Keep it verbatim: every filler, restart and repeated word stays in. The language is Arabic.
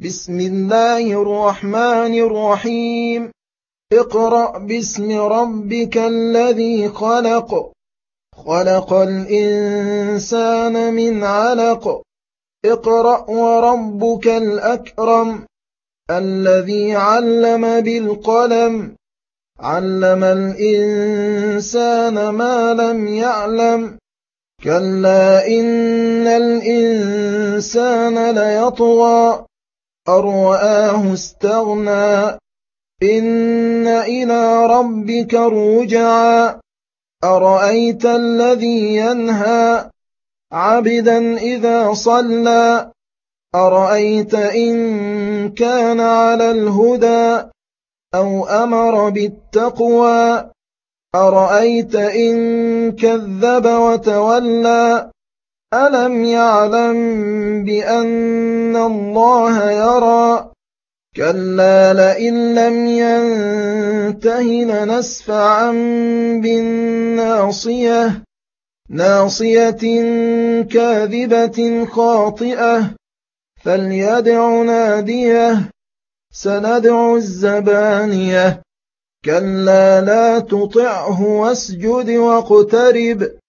بسم الله الرحمن الرحيم اقرأ باسم ربك الذي خلق خلق الإنسان من علق اقرأ وربك الأكرم الذي علم بالقلم علم الإنسان ما لم يعلم كلا إن الإنسان ليطغى أن رآه استغنى إن إلى ربك الرجعى أرأيت الذي ينهى عبدا إذا صلى أرأيت إن كان على الهدى أو أمر بالتقوى أرأيت إن كذب وتولى ألم يعلم بأن الله يرى كلا لئن لم ينته لنسفعا بالناصية ناصية كاذبة خاطئة فليدع ناديه سندع الزبانية كلا لا تطعه واسجد واقترب